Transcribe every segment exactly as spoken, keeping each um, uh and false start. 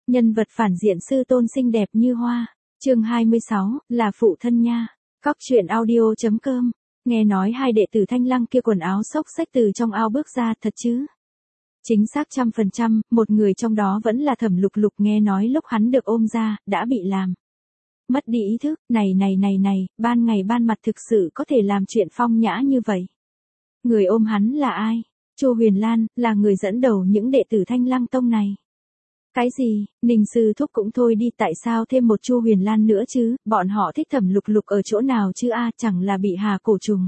Nhân vật phản diện sư tôn xinh đẹp như hoa. Chương hai mươi sáu, là phụ thân nha. Cóc truyện audio chấm com. Nghe nói hai đệ tử Thanh Lăng kia quần áo xốc xách từ trong ao bước ra, thật chứ? Chính xác trăm phần trăm, một người trong đó vẫn là Thẩm Lục Lục, nghe nói lúc hắn được ôm ra, đã bị làm mất đi ý thức. Này này này này, ban ngày ban mặt thực sự có thể làm chuyện phong nhã như vậy. Người ôm hắn là ai? Chu Huyền Lan, là người dẫn đầu những đệ tử Thanh Lăng tông này. Cái gì, Ninh sư thúc cũng thôi đi, tại sao thêm một Chu Huyền Lan nữa chứ, bọn họ thích Thẩm Lục Lục ở chỗ nào chứ a, chẳng là bị hà cổ trùng.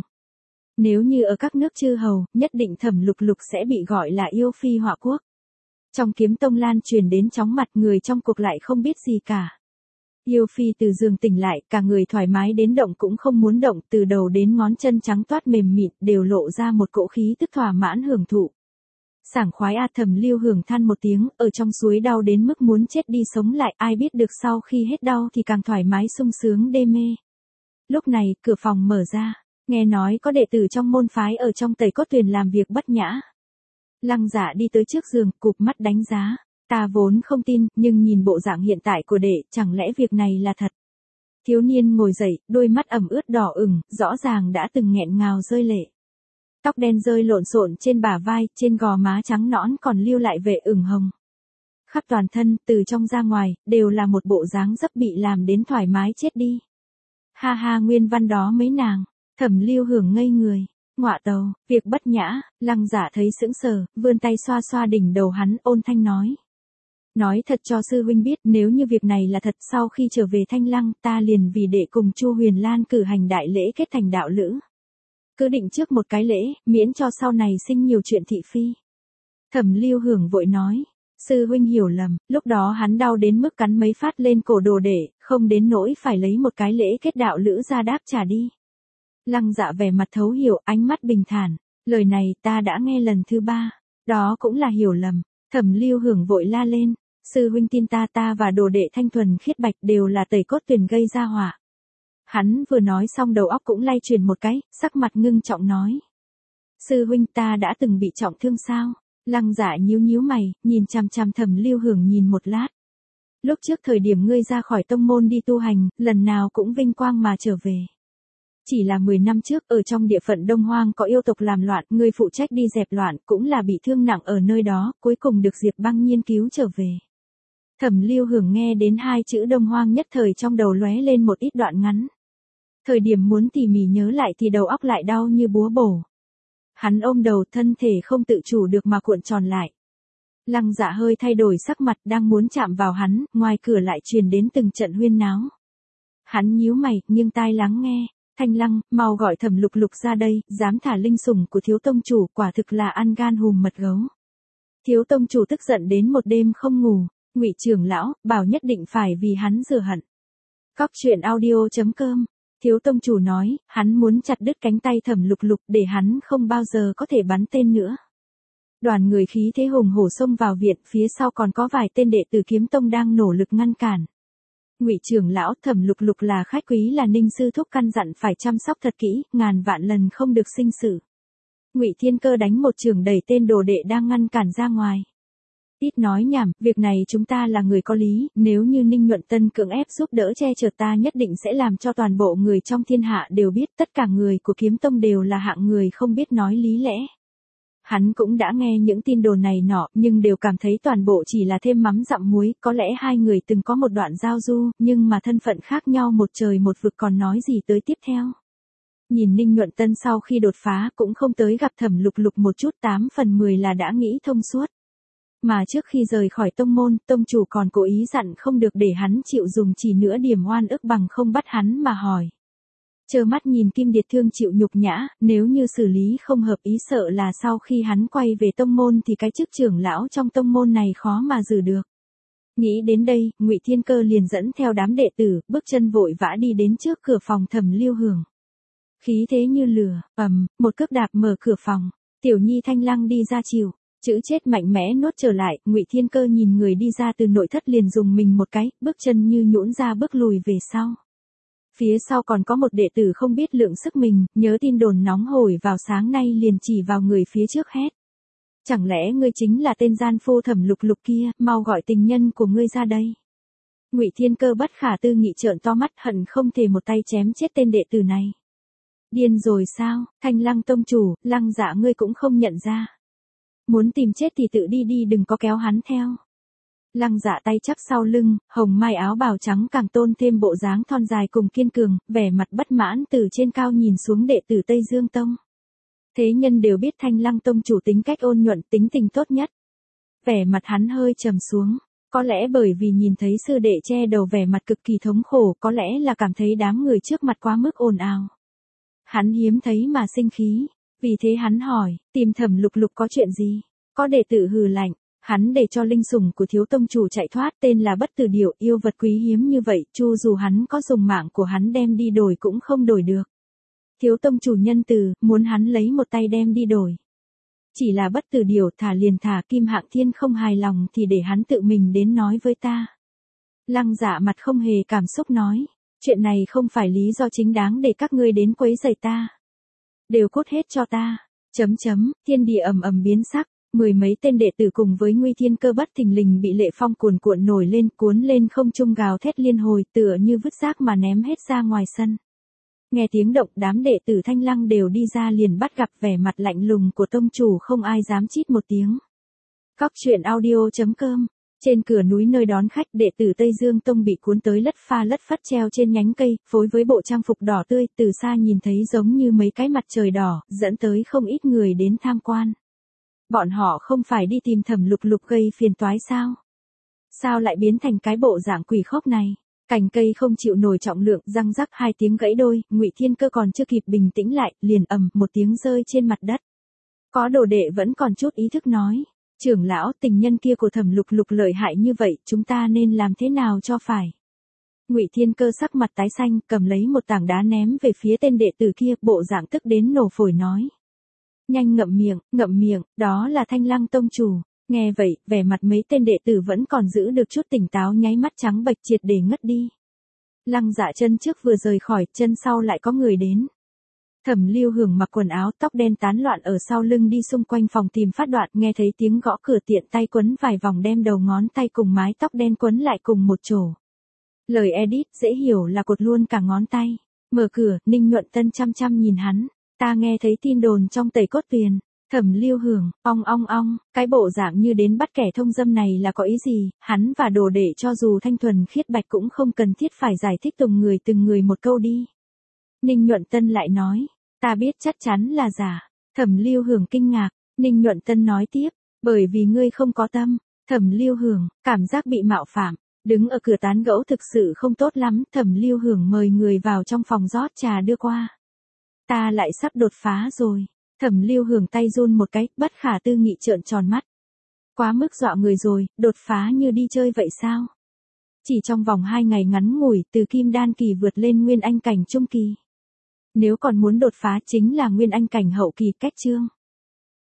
Nếu như ở các nước chư hầu, nhất định Thẩm Lục Lục sẽ bị gọi là yêu phi họa quốc. Trong Kiếm Tông lan truyền đến chóng mặt, người trong cuộc lại không biết gì cả. Yêu phi từ giường tỉnh lại, cả người thoải mái đến động cũng không muốn động, từ đầu đến ngón chân trắng toát mềm mịn, đều lộ ra một cỗ khí tức thỏa mãn hưởng thụ. Sảng khoái a, Thẩm Lưu Hưởng than một tiếng, ở trong suối đau đến mức muốn chết đi sống lại, ai biết được sau khi hết đau thì càng thoải mái sung sướng đê mê. Lúc này, cửa phòng mở ra, nghe nói có đệ tử trong môn phái ở trong Tẩy Cốt Tuyền làm việc bất nhã. Lăng Dạ đi tới trước giường, cụp mắt đánh giá, ta vốn không tin, nhưng nhìn bộ dạng hiện tại của đệ, chẳng lẽ việc này là thật? Thiếu niên ngồi dậy, đôi mắt ẩm ướt đỏ ửng, rõ ràng đã từng nghẹn ngào rơi lệ. Tóc đen rơi lộn xộn trên bả vai, trên gò má trắng nõn còn lưu lại vẻ ửng hồng. Khắp toàn thân, từ trong ra ngoài, đều là một bộ dáng dấp bị làm đến thoải mái chết đi. Ha ha, nguyên văn đó mấy nàng. Thẩm Lưu Hưởng ngây người. Ngọa tàu, việc bất nhã. Lăng Dạ thấy sững sờ, vươn tay xoa xoa đỉnh đầu hắn, ôn thanh nói. Nói thật cho sư huynh biết, nếu như việc này là thật, sau khi trở về Thanh Lăng, ta liền vì đệ cùng Chu Huyền Lan cử hành đại lễ kết thành đạo lữ. Cứ định trước một cái lễ, miễn cho sau này sinh nhiều chuyện thị phi. Thẩm Lưu Hưởng vội nói, sư huynh hiểu lầm, lúc đó hắn đau đến mức cắn mấy phát lên cổ đồ đệ, không đến nỗi phải lấy một cái lễ kết đạo lữ ra đáp trả đi. Lăng Dạ vẻ mặt thấu hiểu, ánh mắt bình thản, lời này ta đã nghe lần thứ ba, đó cũng là hiểu lầm. Thẩm Lưu Hưởng vội la lên, sư huynh tin ta, ta và đồ đệ thanh thuần khiết bạch đều là Tẩy Cốt Tuyền gây ra họa. Hắn vừa nói xong đầu óc cũng lay chuyển một cái, sắc mặt ngưng trọng nói. Sư huynh, ta đã từng bị trọng thương sao? Lăng Dạ nhíu nhíu mày, nhìn chằm chằm Thẩm Lưu Hưởng nhìn một lát. Lúc trước thời điểm ngươi ra khỏi tông môn đi tu hành, lần nào cũng vinh quang mà trở về. Chỉ là mười năm trước, ở trong địa phận Đông Hoang có yêu tộc làm loạn, ngươi phụ trách đi dẹp loạn, cũng là bị thương nặng ở nơi đó, cuối cùng được Diệp Băng Nhiên cứu trở về. Thẩm Lưu Hưởng nghe đến hai chữ Đông Hoang nhất thời trong đầu lóe lên một ít đoạn ngắn. Thời điểm muốn tỉ mỉ nhớ lại thì đầu óc lại đau như búa bổ. Hắn ôm đầu, thân thể không tự chủ được mà cuộn tròn lại. Lăng Dạ hơi thay đổi sắc mặt, đang muốn chạm vào hắn, ngoài cửa lại truyền đến từng trận huyên náo. Hắn nhíu mày, nghiêng tai lắng nghe. Thanh Lăng, mau gọi Thẩm Lục Lục ra đây, dám thả linh sủng của thiếu tông chủ, quả thực là ăn gan hùm mật gấu. Thiếu tông chủ tức giận đến một đêm không ngủ, Ngụy trưởng lão bảo nhất định phải vì hắn rửa hận. Cóc truyện audio chấm com. Thiếu tông chủ nói, hắn muốn chặt đứt cánh tay Thẩm Lục Lục để hắn không bao giờ có thể bắn tên nữa. Đoàn người khí thế hùng hổ xông vào viện, phía sau còn có vài tên đệ tử Kiếm Tông đang nỗ lực ngăn cản. Ngụy trưởng lão, Thẩm Lục Lục là khách quý, là Ninh sư thúc căn dặn phải chăm sóc thật kỹ, ngàn vạn lần không được sinh sự. Ngụy Thiên Cơ đánh một chưởng đẩy tên đồ đệ đang ngăn cản ra ngoài. Ít nói nhảm, việc này chúng ta là người có lý, nếu như Ninh Nhuận Tân cưỡng ép giúp đỡ che chở ta, nhất định sẽ làm cho toàn bộ người trong thiên hạ đều biết, tất cả người của Kiếm Tông đều là hạng người không biết nói lý lẽ. Hắn cũng đã nghe những tin đồn này nọ, nhưng đều cảm thấy toàn bộ chỉ là thêm mắm dặm muối, có lẽ hai người từng có một đoạn giao du, nhưng mà thân phận khác nhau một trời một vực, còn nói gì tới tiếp theo. Nhìn Ninh Nhuận Tân sau khi đột phá cũng không tới gặp Thẩm Lục Lục một chút, tám phần mười là đã nghĩ thông suốt. Mà trước khi rời khỏi tông môn, tông chủ còn cố ý dặn không được để hắn chịu dùng chỉ nửa điểm oan ức, bằng không bắt hắn mà hỏi. Trơ mắt nhìn Kim Điệt Thương chịu nhục nhã, nếu như xử lý không hợp ý, sợ là sau khi hắn quay về tông môn thì cái chức trưởng lão trong tông môn này khó mà giữ được. Nghĩ đến đây, Ngụy Thiên Cơ liền dẫn theo đám đệ tử, bước chân vội vã đi đến trước cửa phòng Thẩm Lưu Hưởng. Khí thế như lửa, ầm, một cước đạp mở cửa phòng, Tiểu Nhi Thanh Lăng đi ra chịu, chữ chết mạnh mẽ nuốt trở lại. Ngụy Thiên Cơ nhìn người đi ra từ nội thất liền dùng mình một cái, bước chân như nhũn ra bước lùi về sau. Phía sau còn có một đệ tử không biết lượng sức mình, nhớ tin đồn nóng hổi vào sáng nay liền chỉ vào người phía trước hét. Chẳng lẽ ngươi chính là tên gian phu Thẩm Lục Lục kia, mau gọi tình nhân của ngươi ra đây. Ngụy Thiên Cơ bất khả tư nghị trợn to mắt hận không thể một tay chém chết tên đệ tử này. Điên rồi sao, Thanh Lăng tông chủ, Lăng Dạ ngươi cũng không nhận ra. Muốn tìm chết thì tự đi đi đừng có kéo hắn theo. Lăng Dạ tay chắp sau lưng, hồng mai áo bào trắng càng tôn thêm bộ dáng thon dài cùng kiên cường, vẻ mặt bất mãn từ trên cao nhìn xuống đệ tử Tây Dương Tông. Thế nhân đều biết Thanh Lăng tông chủ tính cách ôn nhuận, tính tình tốt nhất. Vẻ mặt hắn hơi trầm xuống, có lẽ bởi vì nhìn thấy sư đệ che đầu vẻ mặt cực kỳ thống khổ, có lẽ là cảm thấy đám người trước mặt quá mức ồn ào. Hắn hiếm thấy mà sinh khí, vì thế hắn hỏi, tìm Thẩm Lục Lục có chuyện gì? Có đệ tử hừ lạnh, hắn để cho linh sủng của thiếu tông chủ chạy thoát, tên là Bất Tử Điểu, yêu vật quý hiếm như vậy, chu dù hắn có dùng mạng của hắn đem đi đổi cũng không đổi được. Thiếu tông chủ nhân từ, muốn hắn lấy một tay đem đi đổi. Chỉ là Bất Tử Điểu thả liền thả, Kim Hạng Thiên không hài lòng thì để hắn tự mình đến nói với ta. Lăng Dạ mặt không hề cảm xúc nói, chuyện này không phải lý do chính đáng để các ngươi đến quấy rầy ta. Đều cút hết cho ta. Chấm chấm, thiên địa ầm ầm biến sắc, mười mấy tên đệ tử cùng với Nguy Thiên Cơ bất thình lình bị lệ phong cuồn cuộn nổi lên, cuốn lên không trung gào thét liên hồi, tựa như vứt rác mà ném hết ra ngoài sân. Nghe tiếng động, đám đệ tử Thanh Lăng đều đi ra liền bắt gặp vẻ mặt lạnh lùng của tông chủ, không ai dám chít một tiếng. Cóc truyện audio chấm com. Trên cửa núi nơi đón khách, đệ tử Tây Dương Tông bị cuốn tới lất pha lất phất treo trên nhánh cây, phối với bộ trang phục đỏ tươi, từ xa nhìn thấy giống như mấy cái mặt trời đỏ, dẫn tới không ít người đến tham quan. Bọn họ không phải đi tìm Thẩm Lục Lục gây phiền toái sao? Sao lại biến thành cái bộ dạng quỷ khốc này? Cành cây không chịu nổi trọng lượng, răng rắc hai tiếng gãy đôi, Ngụy Thiên Cơ còn chưa kịp bình tĩnh lại, liền ầm một tiếng rơi trên mặt đất. Có đồ đệ vẫn còn chút ý thức nói, trưởng lão, tình nhân kia của Thẩm Lục Lục lợi hại như vậy, chúng ta nên làm thế nào cho phải? Ngụy Thiên Cơ sắc mặt tái xanh, cầm lấy một tảng đá ném về phía tên đệ tử kia, bộ dạng tức đến nổ phổi nói. Nhanh ngậm miệng, ngậm miệng, đó là Thanh Lăng tông chủ. Nghe vậy, vẻ mặt mấy tên đệ tử vẫn còn giữ được chút tỉnh táo, nháy mắt trắng bệch triệt để ngất đi. Lăng Dạ chân trước vừa rời khỏi, chân sau lại có người đến. Thẩm Lưu Hưởng mặc quần áo tóc đen tán loạn ở sau lưng đi xung quanh phòng tìm Phát Đoạn, nghe thấy tiếng gõ cửa tiện tay quấn vài vòng đem đầu ngón tay cùng mái tóc đen quấn lại cùng một chỗ. Lời edit dễ hiểu là cột luôn cả ngón tay. Mở cửa, Ninh Nhuận Tân chăm chăm nhìn hắn, ta nghe thấy tin đồn trong Tẩy Cốt Tuyền. Thẩm Lưu Hưởng, ong ong ong, cái bộ dạng như đến bắt kẻ thông dâm này là có ý gì, hắn và đồ đệ cho dù thanh thuần khiết bạch cũng không cần thiết phải giải thích từng người từng người một câu đi. Ninh Nhuận Tân lại nói, ta biết chắc chắn là giả. Thẩm Lưu Hưởng kinh ngạc, Ninh Nhuận Tân nói tiếp, bởi vì ngươi không có tâm. Thẩm Lưu Hưởng, cảm giác bị mạo phạm, đứng ở cửa tán gẫu thực sự không tốt lắm. Thẩm Lưu Hưởng mời người vào trong phòng rót trà đưa qua. Ta lại sắp đột phá rồi. Thẩm Lưu Hưởng tay run một cái, bất khả tư nghị trợn tròn mắt. Quá mức dọa người rồi, đột phá như đi chơi vậy sao? Chỉ trong vòng hai ngày ngắn ngủi, từ Kim Đan kỳ vượt lên Nguyên Anh cảnh trung kỳ. Nếu còn muốn đột phá chính là Nguyên Anh cảnh hậu kỳ, cách chương.